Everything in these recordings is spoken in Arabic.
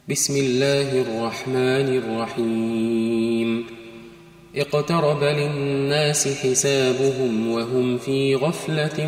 بسم الله الرحمن الرحيم اقترب للناس حسابهم وهم في غفلة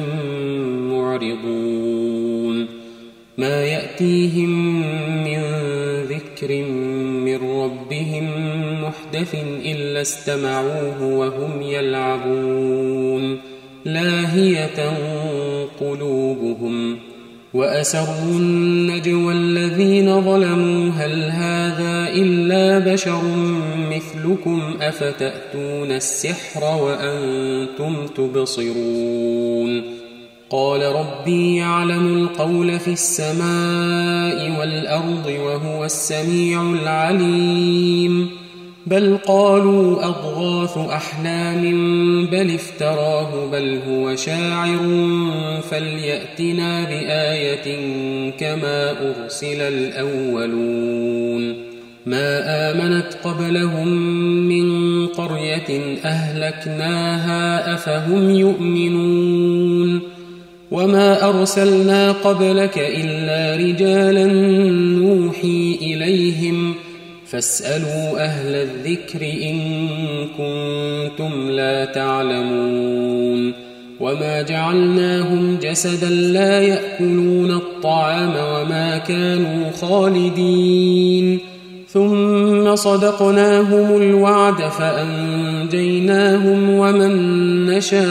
معرضون ما يأتيهم من ذكر من ربهم محدث إلا استمعوه وهم يلعبون لاهية قلوبهم وأسروا النجوى الذين ظلموا هل هذا إلا بشر مثلكم أفتأتون السحر وأنتم تبصرون قال ربي يعلم القول في السماء والأرض وهو السميع العليم بل قالوا أضغاث أحلام بل افتراه بل هو شاعر فليأتنا بآية كما أرسل الأولون ما آمنت قبلهم من قرية أهلكناها أفهم يؤمنون وما أرسلنا قبلك إلا رجالا نوحي إليهم فاسألوا أهل الذكر إن كنتم لا تعلمون وما جعلناهم جسدا لا يأكلون الطعام وما كانوا خالدين ثم صدقناهم الوعد فأنجيناهم ومن نشاء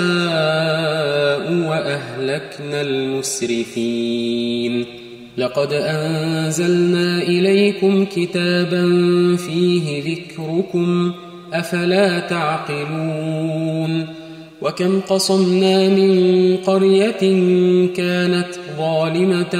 وأهلكنا المسرفين لقد أنزلنا إليكم كتابا فيه ذكركم أفلا تعقلون وكم قصمنا من قرية كانت ظالمة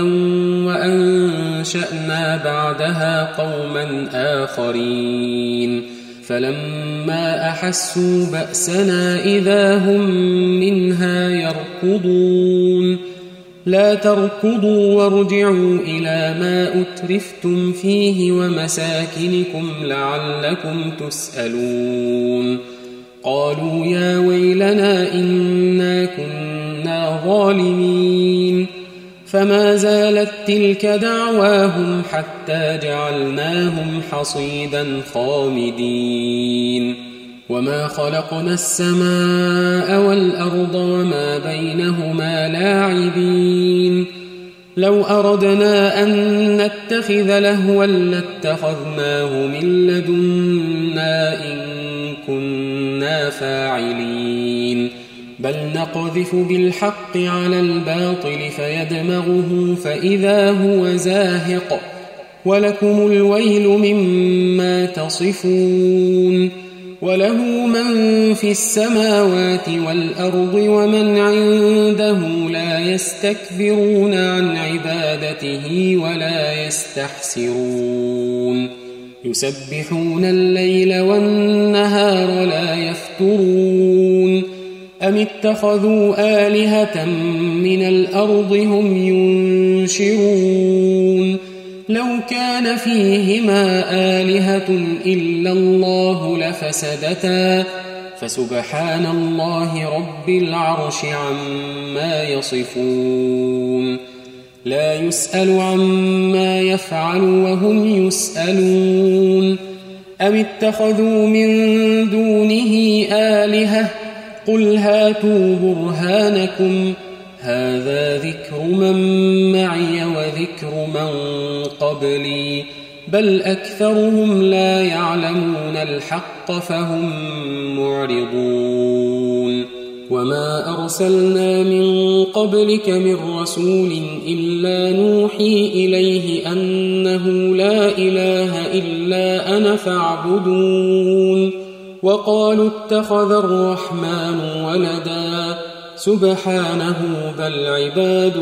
وأنشأنا بعدها قوما آخرين فلما أحسوا بأسنا إذا هم منها يركضون لا تركضوا وارجعوا إلى ما أترفتم فيه ومساكنكم لعلكم تسألون قالوا يا ويلنا إنا كنا ظالمين فما زالت تلك دعواهم حتى جعلناهم حصيدا خامدين وما خلقنا السماء والأرض وما بينهما لاعبين لو أردنا أن نتخذ لهوا لاتخذناه من لدنا إن كنا فاعلين بل نقذف بالحق على الباطل فيدمغه فإذا هو زاهق ولكم الويل مما تصفون وله من في السماوات والأرض ومن عنده لا يستكبرون عن عبادته ولا يستحسرون يسبحون الليل والنهار لا يفترون أم اتخذوا آلهة من الأرض هم ينشرون لو كان فيهما آلهة إلا الله لفسدتا فسبحان الله رب العرش عما يصفون لا يسأل عما يفعل وهم يسألون أم اتخذوا من دونه آلهة قل هاتوا برهانكم هذا ذكر من معي وذكر من قبلي بل أكثرهم لا يعلمون الحق فهم معرضون وما أرسلنا من قبلك من رسول إلا نوحي إليه أنه لا إله إلا أنا فاعبدون وقالوا اتخذ الرحمن ولدا سبحانه بل عباد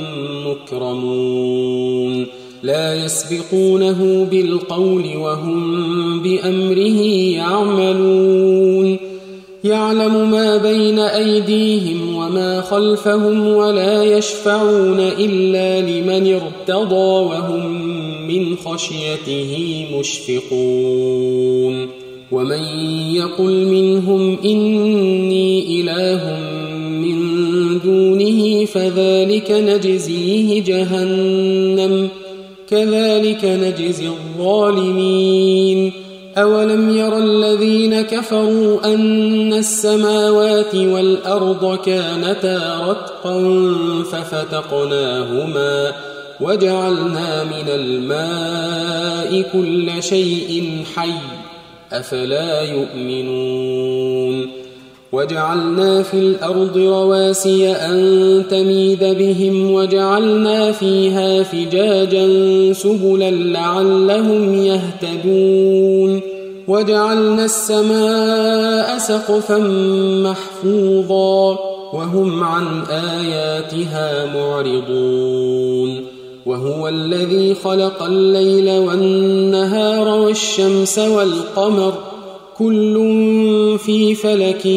مكرمون لا يسبقونه بالقول وهم بأمره يعملون يعلم ما بين أيديهم وما خلفهم ولا يشفعون إلا لمن ارتضى وهم من خشيته مشفقون ومن يقل منهم إني إله من دونه فذلك نجزيه جهنم كذلك نجزي الظالمين أولم ير الذين كفروا أن السماوات والأرض كانتا رتقا ففتقناهما وجعلنا من الماء كل شيء حي أفلا يؤمنون وجعلنا في الأرض رواسي أن تميد بهم وجعلنا فيها فجاجا سبلا لعلهم يهتدون وجعلنا السماء سقفا محفوظا وهم عن آياتها معرضون وهو الذي خلق الليل والنهار والشمس والقمر كل في فلك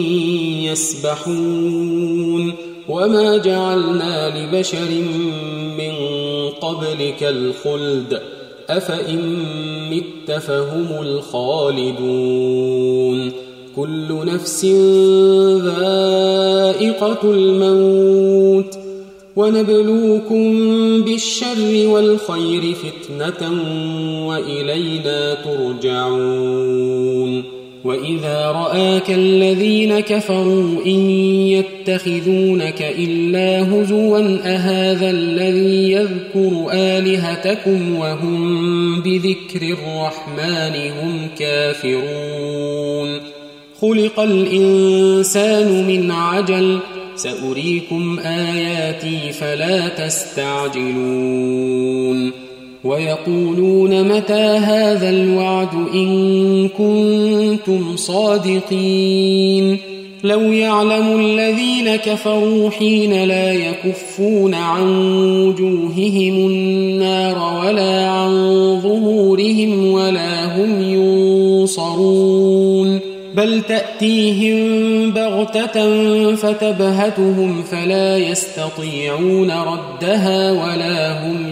يسبحون وما جعلنا لبشر من قبلك الخلد أفإن مت فهم الخالدون كل نفس ذائقة الموت ونبلوكم بالشر والخير فتنة وإلينا ترجعون وإذا رآك الذين كفروا إن يتخذونك إلا هزوا أهذا الذي يذكر آلهتكم وهم بذكر الرحمن هم كافرون خلق الإنسان من عجل سأريكم آياتي فلا تستعجلون ويقولون متى هذا الوعد إن كنتم صادقين لو يعلم الذين كفروا حين لا يكفون عن وجوههم النار ولا عن ظهورهم ولا هم ينصرون بل تأتيهم بغتة فتبهتهم فلا يستطيعون ردها ولا هم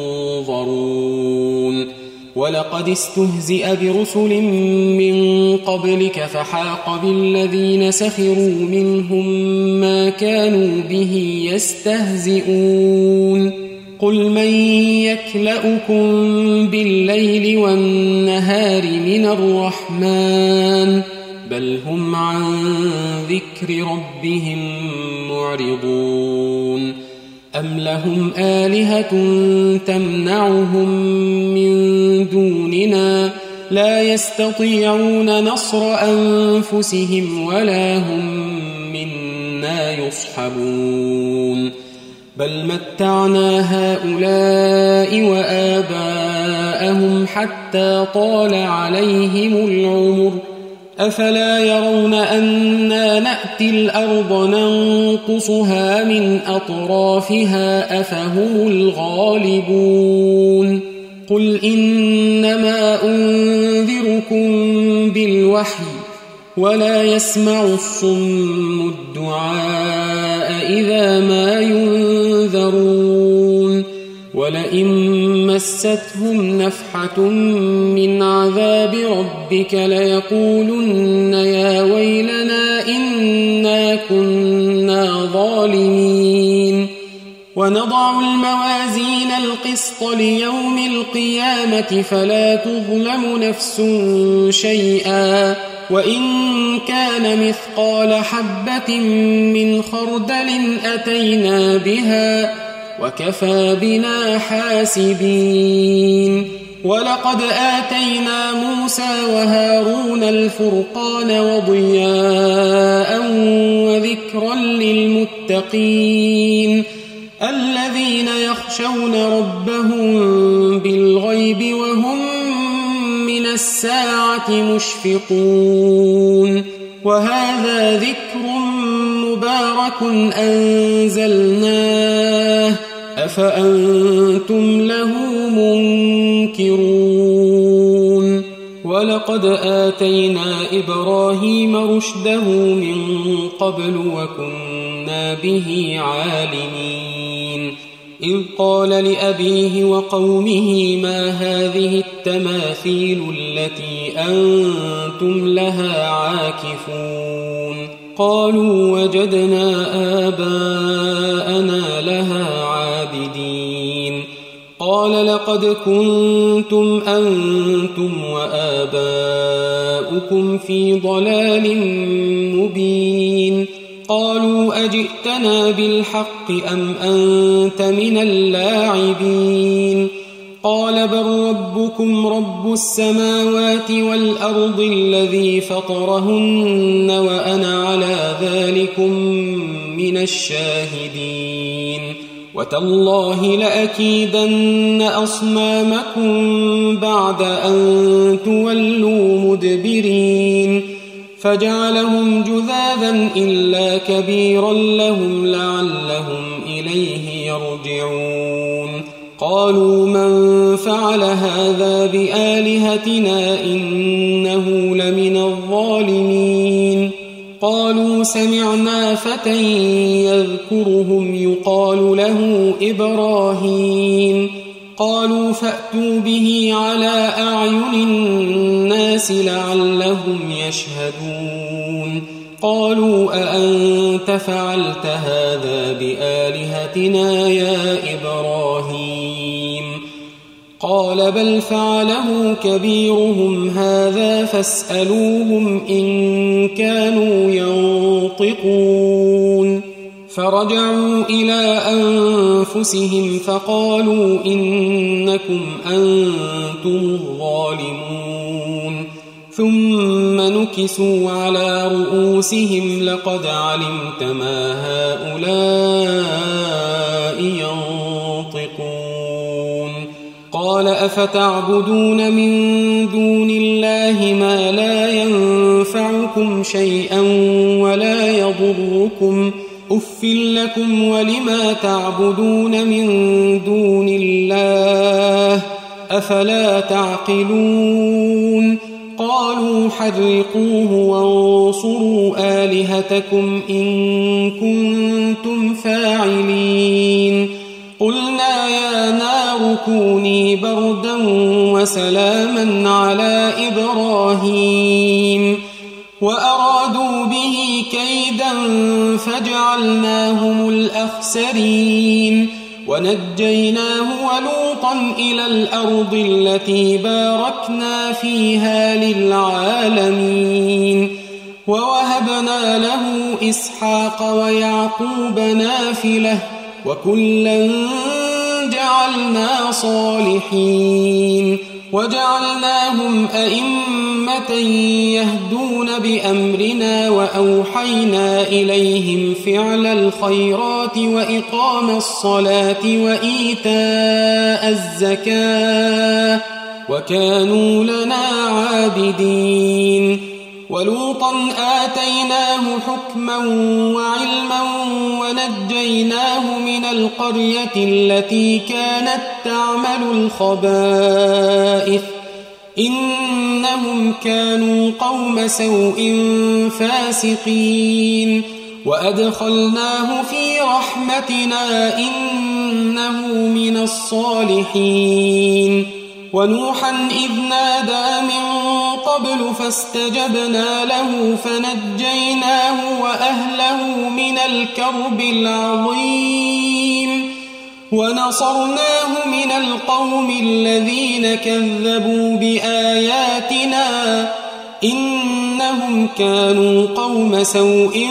ينظرون ولقد استهزئ برسل من قبلك فحاق بالذين سخروا منهم ما كانوا به يستهزئون قل من يكلؤكم بالليل والنهار من الرحمن بل هم عن ذكر ربهم معرضون أم لهم آلهة تمنعهم من دوننا لا يستطيعون نصر أنفسهم ولا هم منا يصحبون بل متعنا هؤلاء وآباءهم حتى طال عليهم العمر أفلا يرون أنا نأتي الأرض ننقصها من أطرافها أفهم الغالبون قل إنما أنذركم بالوحي ولا يسمع الصم الدعاء إذا ما ينذرون ولئن مستهم نفحة من عذاب ربك ليقولن يا ويلنا إنا كنا ظالمين ونضع الموازين القسط ليوم القيامة فلا تظلم نفس شيئا وإن كان مثقال حبة من خردل أتينا بها وكفى بنا حاسبين ولقد آتينا موسى وهارون الفرقان وضياء وذكرا للمتقين الذين يخشون ربهم بالغيب وهم من الساعة مشفقون وهذا ذكر مبارك أنزلناه أفأنتم له منكرون ولقد آتينا إبراهيم رشده من قبل وكنا به عالمين إذ قال لأبيه وقومه ما هذه التماثيل التي أنتم لها عاكفون قالوا وجدنا آباءنا لها عابدين قال لقد كنتم أنتم وآباؤكم في ضلال مبين قالوا أجئتنا بالحق أم أنت من اللاعبين قال بل ربكم رب السماوات والأرض الذي فطرهن وأنا على ذلكم من الشاهدين وتالله لأكيدن أصنامكم بعد أن تولوا مدبرين فجعلهم جذاذا إلا كبيرا لهم لعلهم إليه يرجعون قالوا من فعل هذا بآلهتنا إنه لمن الظالمين قالوا سمعنا فتى يذكرهم يقال له إبراهيم قالوا فأتوا به على أعين الناس لعلهم يشهدون قالوا أأنت فعلت هذا بآلهتنا يا إبراهيم قال بل فعله كبيرهم هذا فاسألوهم إن كانوا ينطقون فرجعوا إلى أنفسهم فقالوا إنكم أنتم الظالمون ثم نكسوا على رؤوسهم لقد علمت ما هؤلاء ينطقون قال أفتعبدون من دون الله ما لا ينفعكم شيئا ولا يضركم أف لكم ولما تعبدون من دون الله أفلا تعقلون قالوا حرقوه وانصروا آلهتكم إن كنتم فاعلين قلنا يا نار كوني بردا وسلاما على إبراهيم وأرادوا به كيدا فجعلناهم الأخسرين ونجيناه ولوطا إلى الأرض التي باركنا فيها للعالمين ووهبنا له إسحاق ويعقوب نافلة وكلا جعلنا صالحين وجعلناهم أئمة يهدون بأمرنا وأوحينا إليهم فعل الخيرات وإقام الصلاة وإيتاء الزكاة وكانوا لنا عابدين ولوطا آتيناه حكما وعلما ونجيناه من القرية التي كانت تعمل الخبائث إنهم كانوا قوم سوء فاسقين وأدخلناه في رحمتنا إنه من الصالحين ونوحا إذ نادى من قبل فاستجبنا له فنجيناه وأهله من الكرب العظيم ونصرناه من القوم الذين كذبوا بآياتنا إنهم كانوا قوم سوء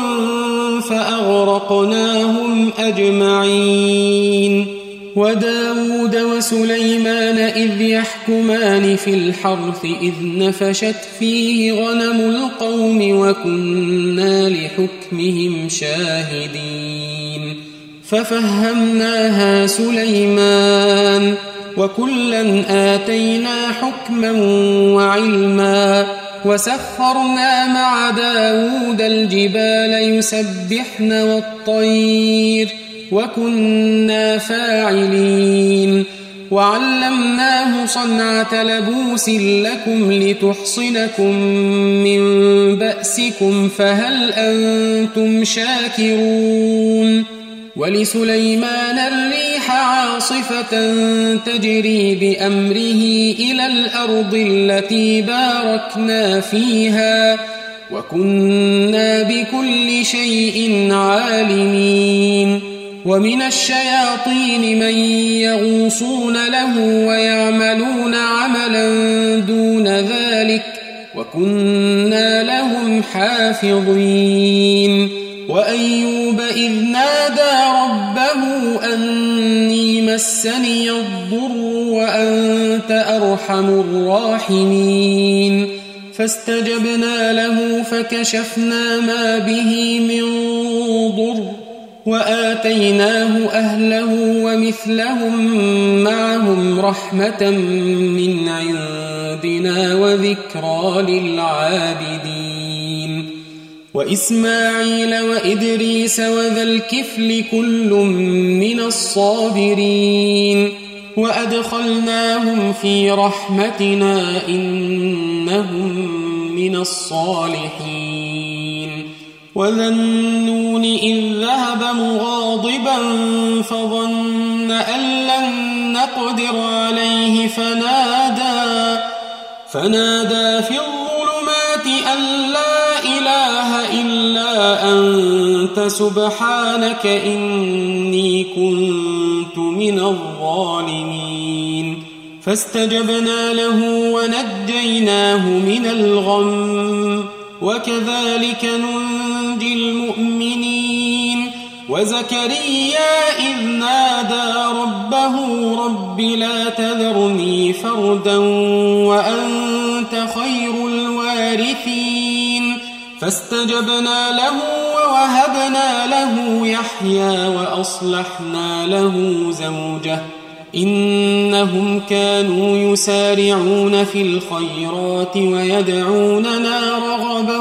فأغرقناهم أجمعين وداود وسليمان إذ يحكمان في الحرث إذ نفشت فيه غنم القوم وكنا لحكمهم شاهدين ففهمناها سليمان وكلا آتينا حكما وعلما وسخرنا مع داود الجبال يسبحن والطير وكنا فاعلين وعلمناه صنعة لبوس لكم لتحصنكم من بأسكم فهل أنتم شاكرون ولسليمان الريح عاصفة تجري بأمره إلى الأرض التي باركنا فيها وكنا بكل شيء عالمين ومن الشياطين من يغوصون له ويعملون عملا دون ذلك وكنا لهم حافظين وأيوب إذ نادى ربه أني مسني الضر وأنت أرحم الراحمين فاستجبنا له فكشفنا ما به من ضر وآتيناه أهله ومثلهم معهم رحمة من عندنا وذكرى للعابدين وإسماعيل وإدريس وذا الكفل كل من الصابرين وأدخلناهم في رحمتنا إنهم من الصالحين وذا النون إذ ذهب مغاضبا فظن أن لن نقدر عليه فنادى في الظلمات أن لا إله إلا أنت سبحانك إني كنت من الظالمين فاستجبنا له ونجيناه من الغم وكذلك ننجي المؤمنين وزكريا إذ نادى ربه رب لا تذرني فردا وأنت خير الوارثين فاستجبنا له ووهبنا له يحيى وأصلحنا له زوجه إنهم كانوا يسارعون في الخيرات ويدعوننا رغبا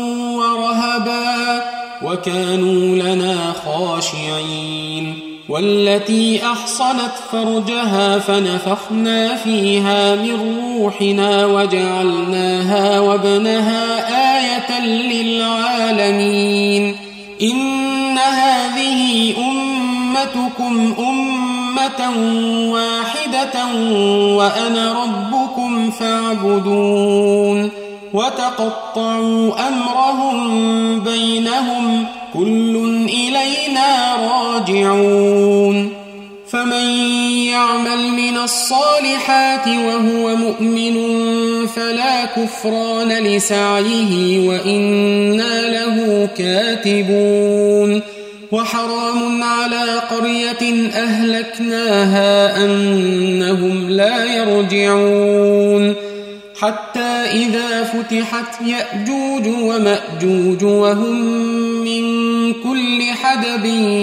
ورهبا وكانوا لنا خاشعين والتي أحصنت فرجها فنفخنا فيها من روحنا وجعلناها وابنها آية للعالمين إن هذه أمتكم أمة واحدة وأنا ربكم فاعبدون وتقطعوا أمرهم بينهم كل إلينا راجعون فمن يعمل من الصالحات وهو مؤمن فلا كفران لسعيه وإنا له كاتبون وحرام على قرية أهلكناها أنهم لا يرجعون حتى إذا فتحت يأجوج ومأجوج وهم من كل حدب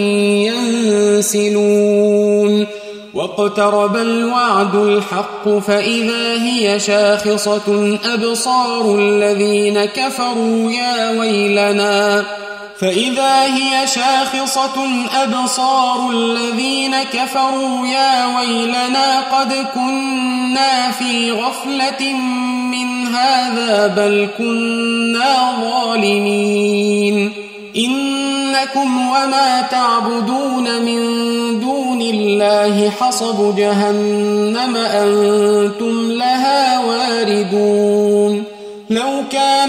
ينسلون واقترب الوعد الحق فإذا هي شاخصة أبصار الذين كفروا يا ويلنا قد كنا في غفلة من هذا بل كنا ظالمين إنكم وما تعبدون من دون الله حصب جهنم أنتم لها واردون لو كان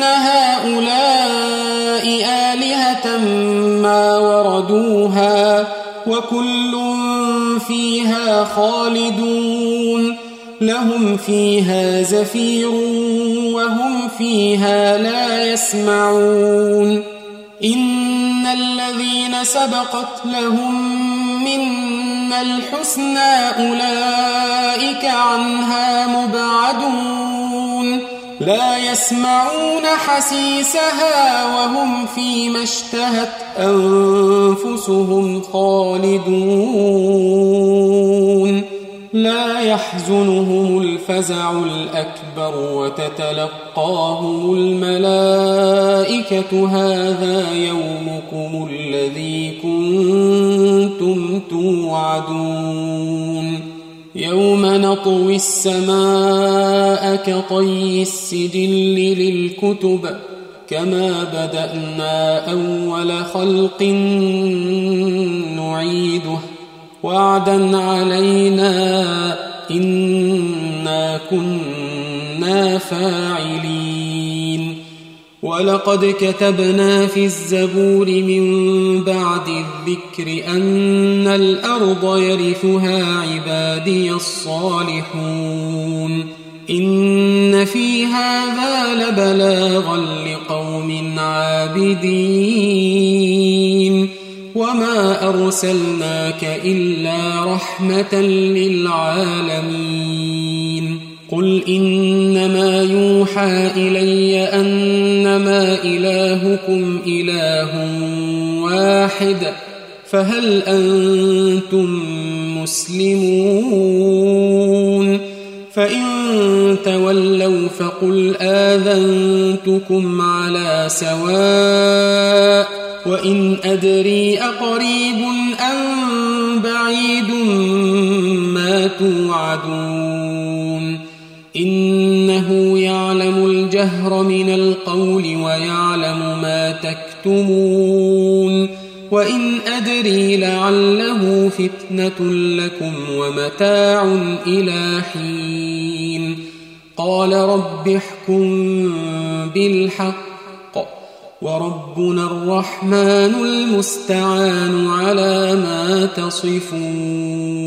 هؤلاء آلهة ما وردوها وكل فيها خالدون لهم فيها زفير وهم فيها لا يسمعون إن الذين سبقت لهم منا الحسنى أولئك عنها مبعدون لا يسمعون حسيسها وهم فيما اشتهت أنفسهم خالدون لا يحزنهم الفزع الأكبر وتتلقاهم الملائكة هذا يومكم الذي كنتم توعدون يوم نطوي السماء كطي السجل للكتب كما بدأنا أول خلق نعيده وعدا علينا إنا كنا فاعلين ولقد كتبنا في الزبور من بعد الذكر أن الأرض يرثها عبادي الصالحون إن في هذا لبلاغا لقوم عابدين وما أرسلناك إلا رحمة للعالمين قل إنما يوحى إلي أنما إلهكم إله واحد فهل أنتم مسلمون فإن تولوا فقل آذنتكم على سواء وإن أدري أقريب أم بعيد ما توعدون إنه يعلم الجهر من القول ويعلم ما تكتمون وإن أدري لعله فتنة لكم ومتاع إلى حين قال رب احكم بالحق وربنا الرحمن المستعان على ما تصفون